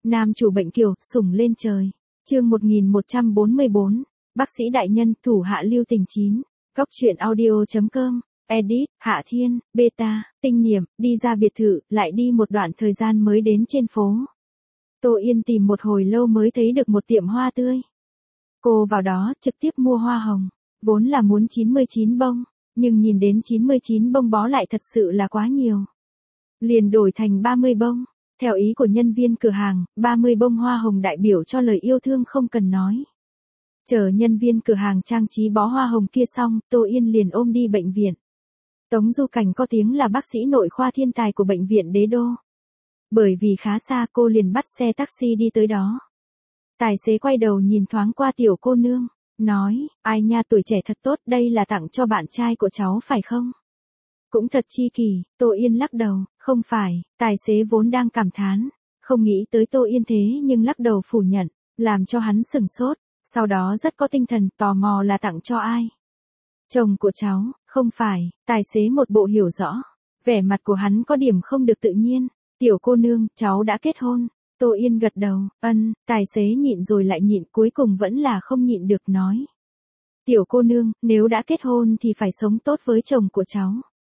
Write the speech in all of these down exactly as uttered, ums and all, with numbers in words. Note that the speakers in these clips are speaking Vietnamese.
Nam chủ bệnh kiều, sủng lên trời. Chương một nghìn một trăm bốn mươi bốn. Bác sĩ đại nhân, thủ hạ lưu tình chín. Góc truyện audio chấm com. Edit, Hạ Thiên, Beta, Tinh Niệm, đi ra biệt thự, lại đi một đoạn thời gian mới đến trên phố. Tô Yên tìm một hồi lâu mới thấy được một tiệm hoa tươi. Cô vào đó, trực tiếp mua hoa hồng. Vốn là muốn chín mươi chín bông, nhưng nhìn đến chín mươi chín bông bó lại thật sự là quá nhiều. Liền đổi thành ba mươi bông. Theo ý của nhân viên cửa hàng, ba mươi bông hoa hồng đại biểu cho lời yêu thương không cần nói. Chờ nhân viên cửa hàng trang trí bó hoa hồng kia xong, Tô Yên liền ôm đi bệnh viện. Tống Du Cảnh có tiếng là bác sĩ nội khoa thiên tài của bệnh viện Đế Đô. Bởi vì khá xa cô liền bắt xe taxi đi tới đó. Tài xế quay đầu nhìn thoáng qua tiểu cô nương, nói, ai nha, tuổi trẻ thật tốt, đây là tặng cho bạn trai của cháu phải không? Cũng thật chi kỷ. Tô Yên lắc đầu, không phải. Tài xế vốn đang cảm thán, không nghĩ tới Tô Yên thế nhưng lắc đầu phủ nhận, làm cho hắn sửng sốt, sau đó rất có tinh thần, tò mò là tặng cho ai. Chồng của cháu. Không phải. Tài xế một bộ hiểu rõ, vẻ mặt của hắn có điểm không được tự nhiên. Tiểu cô nương, cháu đã kết hôn. Tô Yên gật đầu, ân. Tài xế nhịn rồi lại nhịn, cuối cùng vẫn là không nhịn được nói. Tiểu cô nương, nếu đã kết hôn thì phải sống tốt với chồng của cháu.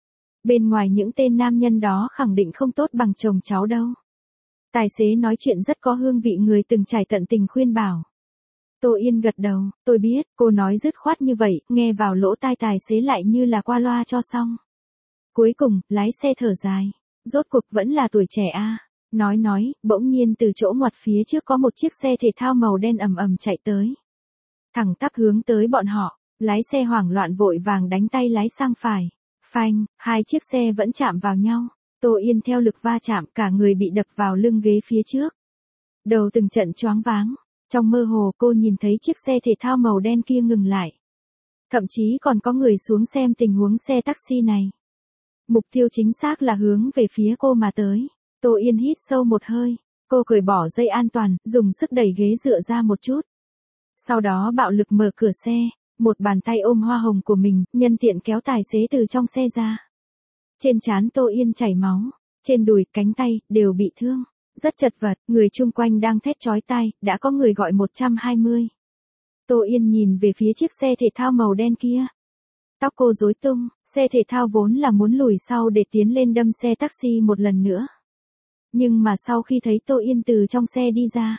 Bên ngoài những tên nam nhân đó khẳng định không tốt bằng chồng cháu đâu. Tài xế nói chuyện rất có hương vị người từng trải tận tình khuyên bảo. Tô Yên gật đầu, tôi biết, cô nói dứt khoát như vậy, nghe vào lỗ tai tài xế lại như là qua loa cho xong. Cuối cùng, lái xe thở dài, rốt cuộc vẫn là tuổi trẻ a. Nói nói, bỗng nhiên từ chỗ ngoặt phía trước có một chiếc xe thể thao màu đen ầm ầm chạy tới. Thẳng tắp hướng tới bọn họ, lái xe hoảng loạn vội vàng đánh tay lái sang phải. Phanh, hai chiếc xe vẫn chạm vào nhau. Tô Yên theo lực va chạm, cả người bị đập vào lưng ghế phía trước. Đầu từng trận choáng váng. Trong mơ hồ cô nhìn thấy chiếc xe thể thao màu đen kia ngừng lại. Thậm chí còn có người xuống xem tình huống xe taxi này. Mục tiêu chính xác là hướng về phía cô mà tới. Tô Yên hít sâu một hơi. Cô cởi bỏ dây an toàn, dùng sức đẩy ghế dựa ra một chút. Sau đó bạo lực mở cửa xe. Một bàn tay ôm hoa hồng của mình, nhân tiện kéo tài xế từ trong xe ra. Trên trán Tô Yên chảy máu. Trên đùi, cánh tay, đều bị thương. Rất chật vật, người chung quanh đang thét chói tai, đã có người gọi một trăm hai mươi. Tô Yên nhìn về phía chiếc xe thể thao màu đen kia. Tóc cô rối tung, xe thể thao vốn là muốn lùi sau để tiến lên đâm xe taxi một lần nữa. Nhưng mà sau khi thấy Tô Yên từ trong xe đi ra,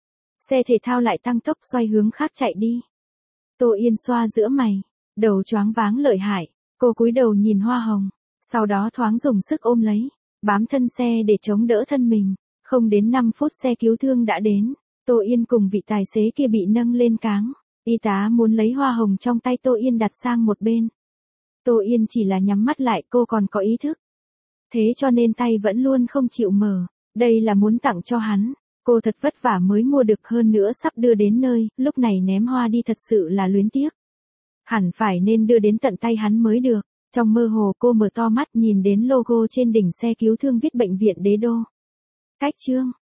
xe thể thao lại tăng tốc xoay hướng khác chạy đi. Tô Yên xoa giữa mày, đầu choáng váng lợi hại, cô cúi đầu nhìn hoa hồng, sau đó thoáng dùng sức ôm lấy, bám thân xe để chống đỡ thân mình. Không đến năm phút xe cứu thương đã đến, Tô Yên cùng vị tài xế kia bị nâng lên cáng, y tá muốn lấy hoa hồng trong tay Tô Yên đặt sang một bên. Tô Yên chỉ là nhắm mắt lại, cô còn có ý thức. Thế cho nên tay vẫn luôn không chịu mở, đây là muốn tặng cho hắn, cô thật vất vả mới mua được, hơn nữa sắp đưa đến nơi, lúc này ném hoa đi thật sự là luyến tiếc. Hẳn phải nên đưa đến tận tay hắn mới được. Trong mơ hồ cô mở to mắt nhìn đến logo trên đỉnh xe cứu thương viết bệnh viện Đế Đô. Cách chương,